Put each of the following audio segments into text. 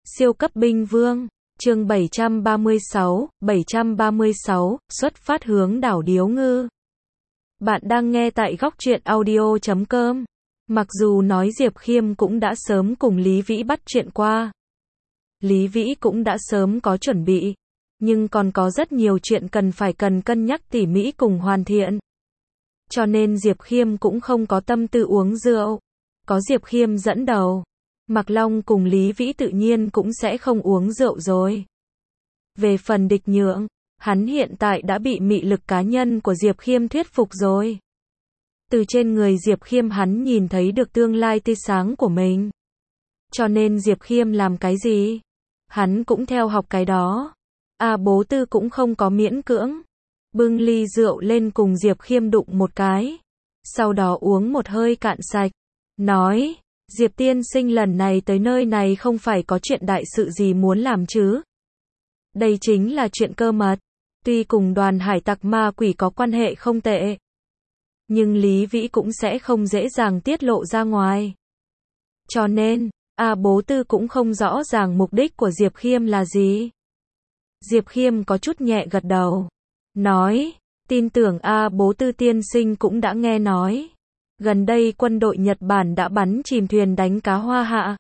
Siêu cấp binh vương, chương 736, xuất phát hướng đảo Điếu Ngư. Bạn đang nghe tại góc truyện audio.com. Mặc dù nói Diệp Khiêm cũng đã sớm cùng Lý Vĩ bắt chuyện qua. Lý Vĩ cũng đã sớm có chuẩn bị. Nhưng còn có rất nhiều chuyện cần cân nhắc tỉ mỉ cùng hoàn thiện. Cho nên Diệp Khiêm cũng không có tâm tư uống rượu. Có Diệp Khiêm dẫn đầu. Mạc Long cùng Lý Vĩ tự nhiên cũng sẽ không uống rượu rồi. Về phần Địch Nhượng, hắn hiện tại đã bị mị lực cá nhân của Diệp Khiêm thuyết phục rồi. Từ trên người Diệp Khiêm hắn nhìn thấy được tương lai tươi sáng của mình. Cho nên Diệp Khiêm làm cái gì? Hắn cũng theo học cái đó. Bố Tư cũng không có miễn cưỡng. Bưng ly rượu lên cùng Diệp Khiêm đụng một cái. Sau đó uống một hơi cạn sạch. Nói, Diệp tiên sinh lần này tới nơi này không phải có chuyện đại sự gì muốn làm chứ? Đây chính là chuyện cơ mật. Tuy cùng đoàn hải tặc ma quỷ có quan hệ không tệ. Nhưng Lý Vĩ cũng sẽ không dễ dàng tiết lộ ra ngoài. Cho nên, Bố Tư cũng không rõ ràng mục đích của Diệp Khiêm là gì. Diệp Khiêm có chút nhẹ gật đầu. Nói, tin tưởng Bố Tư tiên sinh cũng đã nghe nói. Gần đây quân đội Nhật Bản đã bắn chìm thuyền đánh cá Hoa Hạ.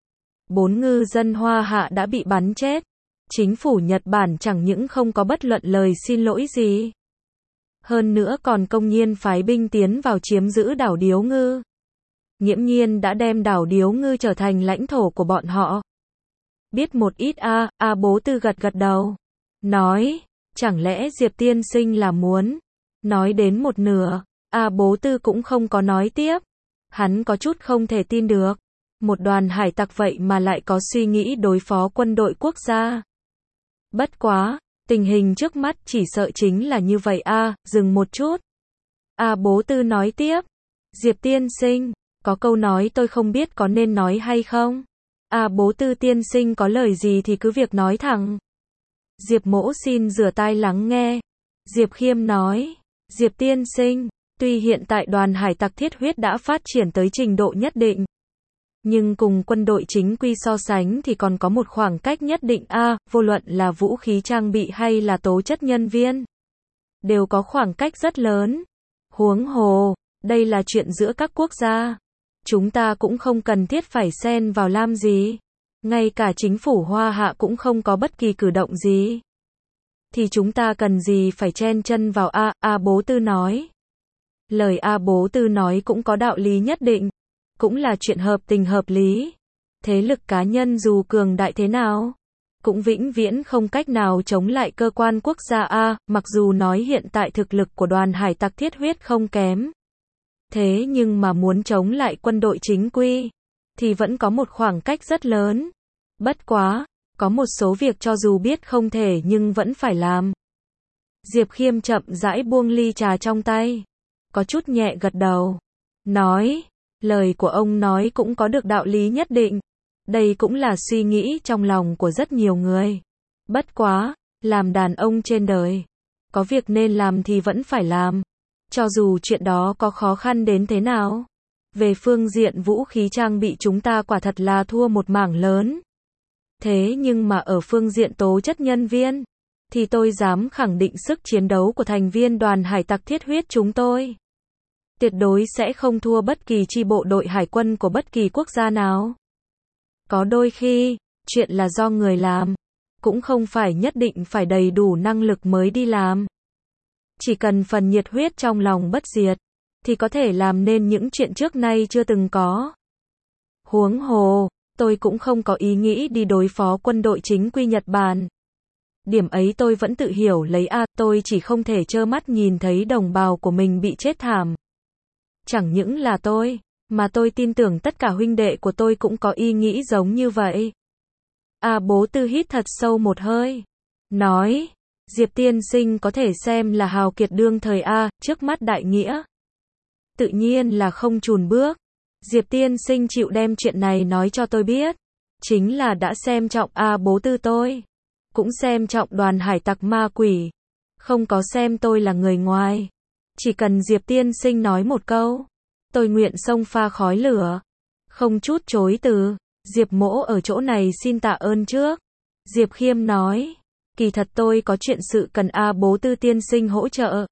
4 ngư dân Hoa Hạ đã bị bắn chết. Chính phủ Nhật Bản chẳng những không có bất luận lời xin lỗi gì. Hơn nữa còn công nhiên phái binh tiến vào chiếm giữ đảo Điếu Ngư. Nghiễm nhiên đã đem đảo Điếu Ngư trở thành lãnh thổ của bọn họ. Biết một ít Bố Tư gật đầu. Nói, chẳng lẽ Diệp tiên sinh là muốn. Nói đến một nửa. Bố Tư cũng không có nói tiếp. Hắn có chút không thể tin được. Một đoàn hải tặc vậy mà lại có suy nghĩ đối phó quân đội quốc gia. Bất quá, tình hình trước mắt chỉ sợ chính là như vậy dừng một chút. Bố Tư nói tiếp. Diệp tiên sinh, có câu nói tôi không biết có nên nói hay không? Bố Tư tiên sinh có lời gì thì cứ việc nói thẳng. Diệp Mỗ xin rửa tai lắng nghe. Diệp Khiêm nói. Diệp tiên sinh, tuy hiện tại đoàn hải tặc thiết huyết đã phát triển tới trình độ nhất định. Nhưng cùng quân đội chính quy so sánh thì còn có một khoảng cách nhất định vô luận là vũ khí trang bị hay là tố chất nhân viên. Đều có khoảng cách rất lớn. Huống hồ, đây là chuyện giữa các quốc gia. Chúng ta cũng không cần thiết phải xen vào làm gì. Ngay cả chính phủ Hoa Hạ cũng không có bất kỳ cử động gì. Thì chúng ta cần gì phải chen chân vào Bố Tư nói. Lời Bố Tư nói cũng có đạo lý nhất định. Cũng là chuyện hợp tình hợp lý. Thế lực cá nhân dù cường đại thế nào, cũng vĩnh viễn không cách nào chống lại cơ quan quốc gia mặc dù nói hiện tại thực lực của đoàn hải tặc thiết huyết không kém. Thế nhưng mà muốn chống lại quân đội chính quy, thì vẫn có một khoảng cách rất lớn. Bất quá, có một số việc cho dù biết không thể nhưng vẫn phải làm. Diệp Khiêm chậm rãi buông ly trà trong tay. Có chút nhẹ gật đầu. Nói, lời của ông nói cũng có được đạo lý nhất định. Đây cũng là suy nghĩ trong lòng của rất nhiều người. Bất quá, làm đàn ông trên đời. Có việc nên làm thì vẫn phải làm. Cho dù chuyện đó có khó khăn đến thế nào. Về phương diện vũ khí trang bị chúng ta quả thật là thua một mảng lớn. Thế nhưng mà ở phương diện tố chất nhân viên, thì tôi dám khẳng định sức chiến đấu của thành viên đoàn hải tặc thiết huyết chúng tôi. Tuyệt đối sẽ không thua bất kỳ chi bộ đội hải quân của bất kỳ quốc gia nào. Có đôi khi, chuyện là do người làm. Cũng không phải nhất định phải đầy đủ năng lực mới đi làm. Chỉ cần phần nhiệt huyết trong lòng bất diệt, thì có thể làm nên những chuyện trước nay chưa từng có. Huống hồ, tôi cũng không có ý nghĩ đi đối phó quân đội chính quy Nhật Bản. Điểm ấy tôi vẫn tự hiểu lấy tôi chỉ không thể trơ mắt nhìn thấy đồng bào của mình bị chết thảm. Chẳng những là tôi, mà tôi tin tưởng tất cả huynh đệ của tôi cũng có ý nghĩ giống như vậy. Bố Tư hít thật sâu một hơi. Nói, Diệp tiên sinh có thể xem là hào kiệt đương thời trước mắt đại nghĩa. Tự nhiên là không chùn bước. Diệp tiên sinh chịu đem chuyện này nói cho tôi biết. Chính là đã xem trọng Bố Tư tôi. Cũng xem trọng đoàn hải tặc ma quỷ. Không có xem tôi là người ngoài. Chỉ cần Diệp tiên sinh nói một câu, tôi nguyện xông pha khói lửa. Không chút chối từ. Diệp Mỗ ở chỗ này xin tạ ơn trước. Diệp Khiêm nói, kỳ thật tôi có chuyện sự cần A Bố Tư tiên sinh hỗ trợ.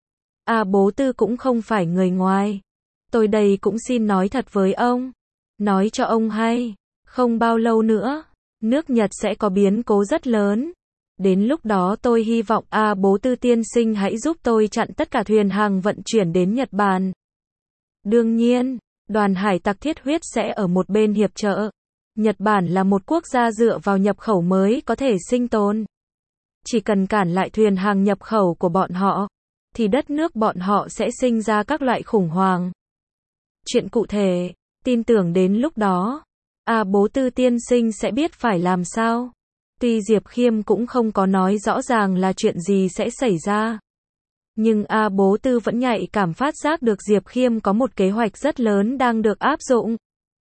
A Bố Tư cũng không phải người ngoài. Tôi đây cũng xin nói thật với ông. Nói cho ông hay, không bao lâu nữa, nước Nhật sẽ có biến cố rất lớn. Đến lúc đó tôi hy vọng A Bố Tư tiên sinh hãy giúp tôi chặn tất cả thuyền hàng vận chuyển đến Nhật Bản. Đương nhiên, đoàn hải tặc thiết huyết sẽ ở một bên hiệp trợ. Nhật Bản là một quốc gia dựa vào nhập khẩu mới có thể sinh tồn. Chỉ cần cản lại thuyền hàng nhập khẩu của bọn họ, thì đất nước bọn họ sẽ sinh ra các loại khủng hoảng. Chuyện cụ thể, tin tưởng đến lúc đó, A Bố Tư tiên sinh sẽ biết phải làm sao. Tuy Diệp Khiêm cũng không có nói rõ ràng là chuyện gì sẽ xảy ra. Nhưng A Bố Tư vẫn nhạy cảm phát giác được Diệp Khiêm có một kế hoạch rất lớn đang được áp dụng.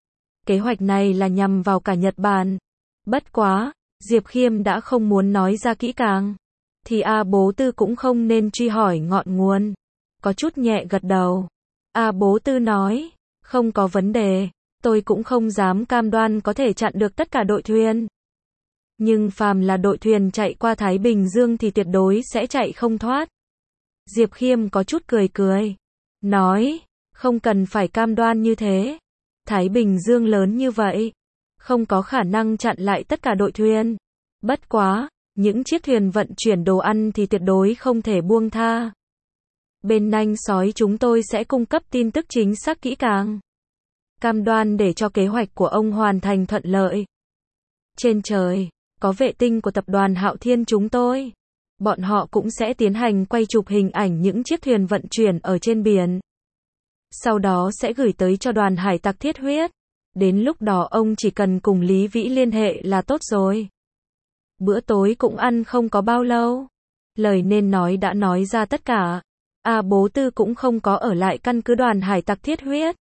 Kế hoạch này là nhằm vào cả Nhật Bản. Bất quá, Diệp Khiêm đã không muốn nói ra kỹ càng. Thì A Bố Tư cũng không nên truy hỏi ngọn nguồn. Có chút nhẹ gật đầu. A Bố Tư nói, không có vấn đề. Tôi cũng không dám cam đoan có thể chặn được tất cả đội thuyền. Nhưng phàm là đội thuyền chạy qua Thái Bình Dương thì tuyệt đối sẽ chạy không thoát. Diệp Khiêm có chút cười cười. Nói, không cần phải cam đoan như thế. Thái Bình Dương lớn như vậy, không có khả năng chặn lại tất cả đội thuyền. Bất quá, những chiếc thuyền vận chuyển đồ ăn thì tuyệt đối không thể buông tha. Bên nanh sói chúng tôi sẽ cung cấp tin tức chính xác kỹ càng. Cam đoan để cho kế hoạch của ông hoàn thành thuận lợi. Trên trời, có vệ tinh của tập đoàn Hạo Thiên chúng tôi. Bọn họ cũng sẽ tiến hành quay chụp hình ảnh những chiếc thuyền vận chuyển ở trên biển. Sau đó sẽ gửi tới cho đoàn hải tặc thiết huyết. Đến lúc đó ông chỉ cần cùng Lý Vĩ liên hệ là tốt rồi. Bữa tối cũng ăn không có bao lâu. Lời nên nói đã nói ra tất cả. A Bố Tư cũng không có ở lại căn cứ đoàn hải tặc thiết huyết.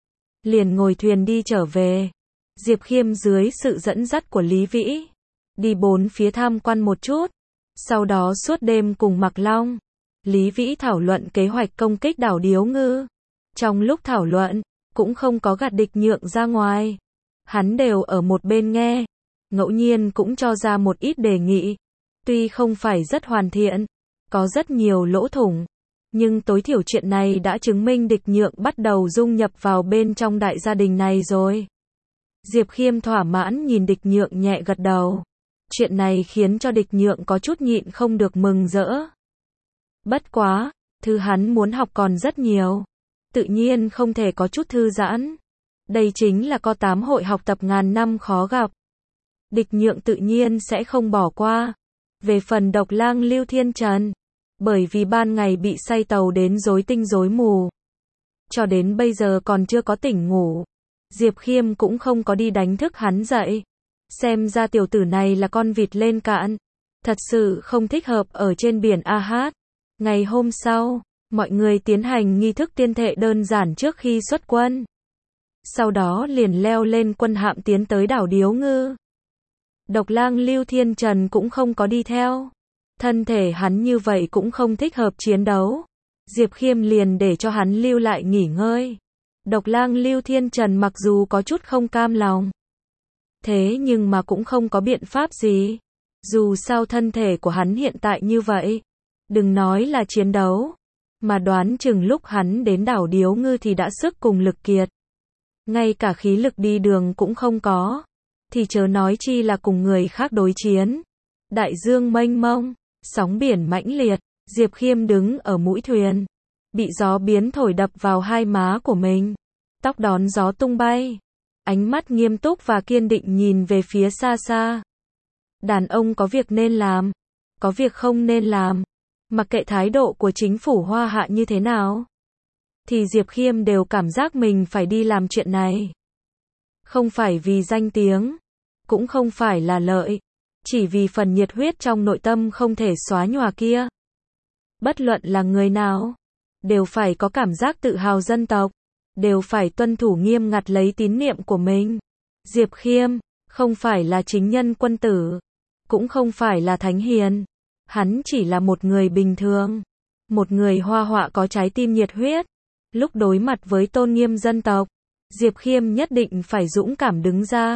Liền ngồi thuyền đi trở về. Diệp Khiêm dưới sự dẫn dắt của Lý Vĩ. Đi bốn phía tham quan một chút. Sau đó suốt đêm cùng Mạc Long, Lý Vĩ thảo luận kế hoạch công kích đảo Điếu Ngư. Trong lúc thảo luận, cũng không có gạt Địch Nhượng ra ngoài. Hắn đều ở một bên nghe. Ngẫu nhiên cũng cho ra một ít đề nghị. Tuy không phải rất hoàn thiện, có rất nhiều lỗ thủng. Nhưng tối thiểu chuyện này đã chứng minh Địch Nhượng bắt đầu dung nhập vào bên trong đại gia đình này rồi. Diệp Khiêm thỏa mãn nhìn Địch Nhượng nhẹ gật đầu. Chuyện này khiến cho Địch Nhượng có chút nhịn không được mừng rỡ. Bất quá, thứ hắn muốn học còn rất nhiều. Tự nhiên không thể có chút thư giãn. Đây chính là Co8 hội học tập ngàn năm khó gặp. Địch Nhượng tự nhiên sẽ không bỏ qua. Về phần Độc Lang Lưu Thiên Trần, bởi vì ban ngày bị say tàu đến rối tinh rối mù, cho đến bây giờ còn chưa có tỉnh ngủ. Diệp Khiêm cũng không có đi đánh thức hắn dậy. Xem ra tiểu tử này là con vịt lên cạn. Thật sự không thích hợp ở trên biển AH. Ngày hôm sau, mọi người tiến hành nghi thức tiên thệ đơn giản trước khi xuất quân. Sau đó liền leo lên quân hạm tiến tới đảo Điếu Ngư. Độc Lang Lưu Thiên Trần cũng không có đi theo. Thân thể hắn như vậy cũng không thích hợp chiến đấu. Diệp Khiêm liền để cho hắn lưu lại nghỉ ngơi. Độc Lang Lưu Thiên Trần mặc dù có chút không cam lòng. Thế nhưng mà cũng không có biện pháp gì. Dù sao thân thể của hắn hiện tại như vậy. Đừng nói là chiến đấu. Mà đoán chừng lúc hắn đến đảo Điếu Ngư thì đã sức cùng lực kiệt. Ngay cả khí lực đi đường cũng không có. Thì chớ nói chi là cùng người khác đối chiến. Đại dương mênh mông, sóng biển mãnh liệt. Diệp Khiêm đứng ở mũi thuyền. Bị gió biến thổi đập vào hai má của mình. Tóc đón gió tung bay. Ánh mắt nghiêm túc và kiên định nhìn về phía xa xa. Đàn ông có việc nên làm, có việc không nên làm. Mặc kệ thái độ của chính phủ Hoa Hạ như thế nào, thì Diệp Khiêm đều cảm giác mình phải đi làm chuyện này. Không phải vì danh tiếng, cũng không phải là lợi, chỉ vì phần nhiệt huyết trong nội tâm không thể xóa nhòa kia. Bất luận là người nào, đều phải có cảm giác tự hào dân tộc, đều phải tuân thủ nghiêm ngặt lấy tín niệm của mình. Diệp Khiêm, không phải là chính nhân quân tử, cũng không phải là thánh hiền. Hắn chỉ là một người bình thường, một người Hoa Họa có trái tim nhiệt huyết. Lúc đối mặt với tôn nghiêm dân tộc, Diệp Khiêm nhất định phải dũng cảm đứng ra.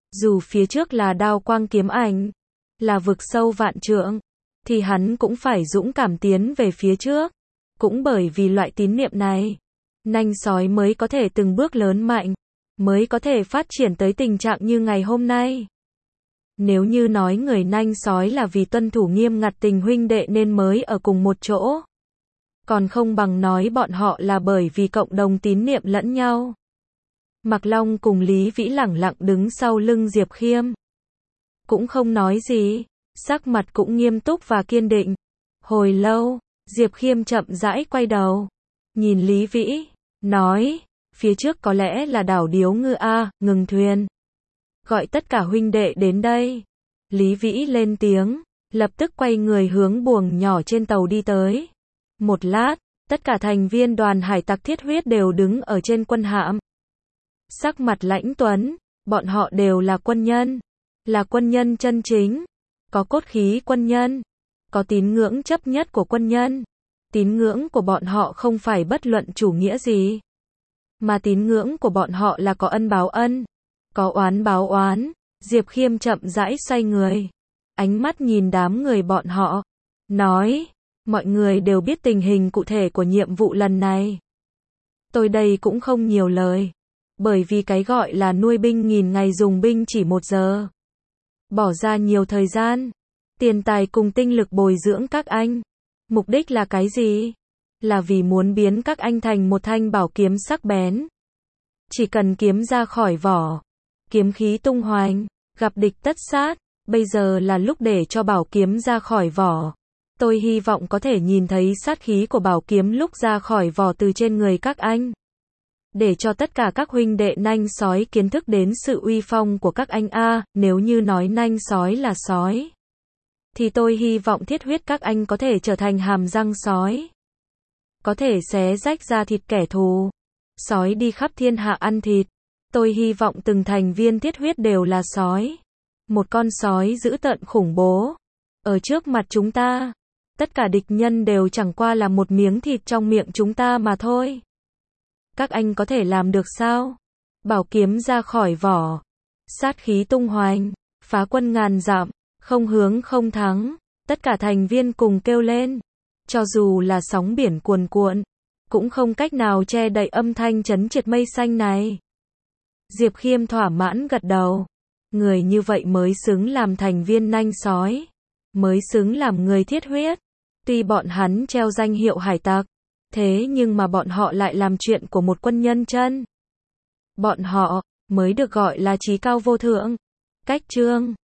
Dù phía trước là đao quang kiếm ảnh, là vực sâu vạn trượng, thì hắn cũng phải dũng cảm tiến về phía trước. Cũng bởi vì loại tín niệm này, nanh sói mới có thể từng bước lớn mạnh, mới có thể phát triển tới tình trạng như ngày hôm nay. Nếu như nói người nanh sói là vì tuân thủ nghiêm ngặt tình huynh đệ nên mới ở cùng một chỗ, còn không bằng nói bọn họ là bởi vì cộng đồng tín niệm lẫn nhau. Mạc Long cùng Lý Vĩ lẳng lặng đứng sau lưng Diệp Khiêm, cũng không nói gì, sắc mặt cũng nghiêm túc và kiên định. Hồi lâu, Diệp Khiêm chậm rãi quay đầu, nhìn Lý Vĩ, nói, phía trước có lẽ là đảo Điếu Ngư a, ngừng thuyền. Gọi tất cả huynh đệ đến đây. Lý Vĩ lên tiếng, lập tức quay người hướng buồng nhỏ trên tàu đi tới. Một lát, tất cả thành viên đoàn hải tặc thiết huyết đều đứng ở trên quân hạm. Sắc mặt lãnh tuấn, bọn họ đều là quân nhân chân chính, có cốt khí quân nhân, có tín ngưỡng chấp nhất của quân nhân. Tín ngưỡng của bọn họ không phải bất luận chủ nghĩa gì, mà tín ngưỡng của bọn họ là có ân báo ân, có oán báo oán. Diệp Khiêm chậm rãi xoay người, ánh mắt nhìn đám người bọn họ, nói, mọi người đều biết tình hình cụ thể của nhiệm vụ lần này. Tôi đây cũng không nhiều lời, bởi vì cái gọi là nuôi binh nghìn ngày dùng binh chỉ 1 giờ. Bỏ ra nhiều thời gian, tiền tài cùng tinh lực bồi dưỡng các anh. Mục đích là cái gì? Là vì muốn biến các anh thành một thanh bảo kiếm sắc bén. Chỉ cần kiếm ra khỏi vỏ, kiếm khí tung hoành, gặp địch tất sát. Bây giờ là lúc để cho bảo kiếm ra khỏi vỏ. Tôi hy vọng có thể nhìn thấy sát khí của bảo kiếm lúc ra khỏi vỏ từ trên người các anh. Để cho tất cả các huynh đệ nanh sói kiến thức đến sự uy phong của các anh a. Nếu như nói nanh sói là sói, thì tôi hy vọng thiết huyết các anh có thể trở thành hàm răng sói. Có thể xé rách da thịt kẻ thù. Sói đi khắp thiên hạ ăn thịt. Tôi hy vọng từng thành viên thiết huyết đều là sói. Một con sói dữ tợn khủng bố. Ở trước mặt chúng ta, tất cả địch nhân đều chẳng qua là một miếng thịt trong miệng chúng ta mà thôi. Các anh có thể làm được sao? Bảo kiếm ra khỏi vỏ, sát khí tung hoành, phá quân ngàn dặm, không hướng không thắng. Tất cả thành viên cùng kêu lên. Cho dù là sóng biển cuồn cuộn, cũng không cách nào che đậy âm thanh chấn triệt mây xanh này. Diệp Khiêm thỏa mãn gật đầu. Người như vậy mới xứng làm thành viên nanh sói, mới xứng làm người thiết huyết. Tuy bọn hắn treo danh hiệu hải tặc, thế nhưng mà bọn họ lại làm chuyện của một quân nhân chân. Bọn họ mới được gọi là chí cao vô thượng. Cách chương